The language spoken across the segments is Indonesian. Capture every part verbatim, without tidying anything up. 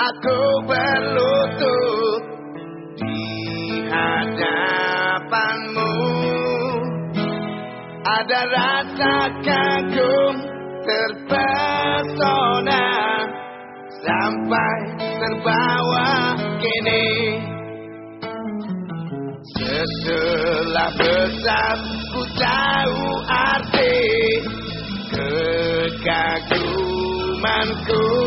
aku berlutut di hadapanmu. Ada rasa kagum terpesona sampai terbawa kini. Setelah besar ku tahu arti kekagumanku,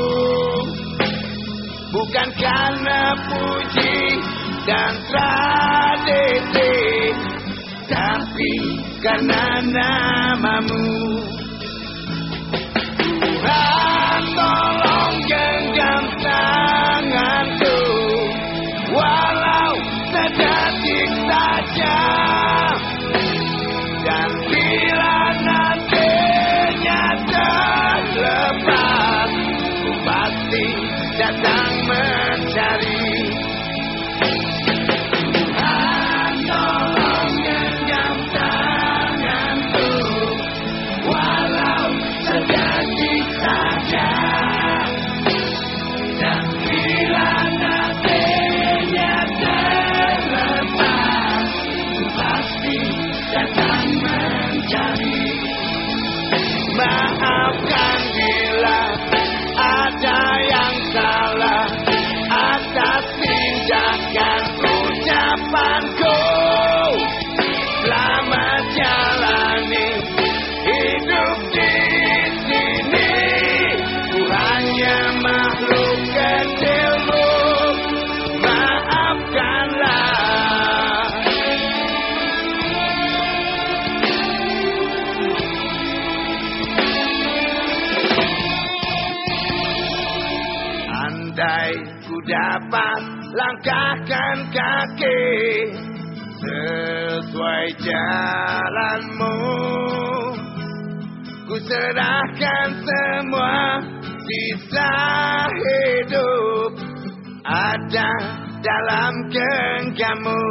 bukan karena puji dan tradisi, tapi karena namamu. Tuhan tolong genggam tanganku, walau sedetik saja. Dan bila nantinya terlepas, ku pasti datang mencari. Tuhan tolong genggam tanganku, walau sedetik saja. Dan bila nantinya terlepas, ku pasti datang mencari. Maafkan bila ada yang salah atas tindakan ucapanku. Selamat jalani hidup di sini. Ku hanya makhluk kecilmu, maafkanlah. Andai ku dapat langkahkan kaki sesuai jalanmu, ku serahkan semua sisa hidup ada dalam genggammu.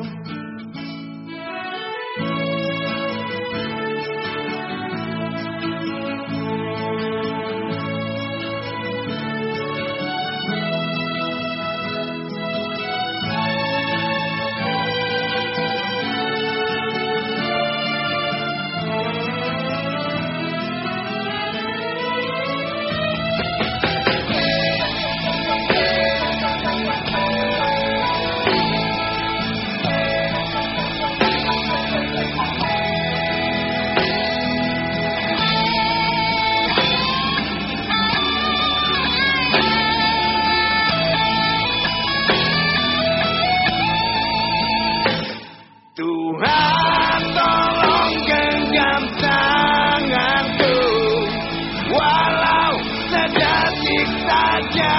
Tuhan tolong genggam tanganku, walau sedetik saja.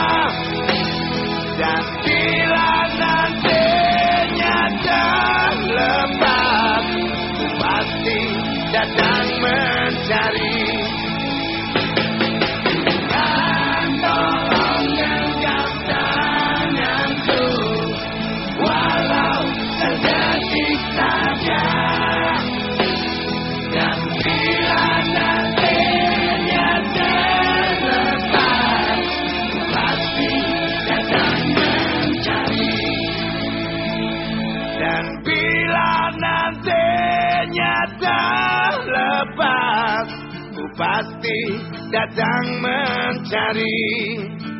Dan bila nantinya terlepas, ku pasti datang mencari. Tuhan tolong genggam tanganku, walau sedetik saja. Dan bila nantinya terlepas, ku pasti datang mencari. Dan bila nantinya terlepas, ku pasti datang mencari.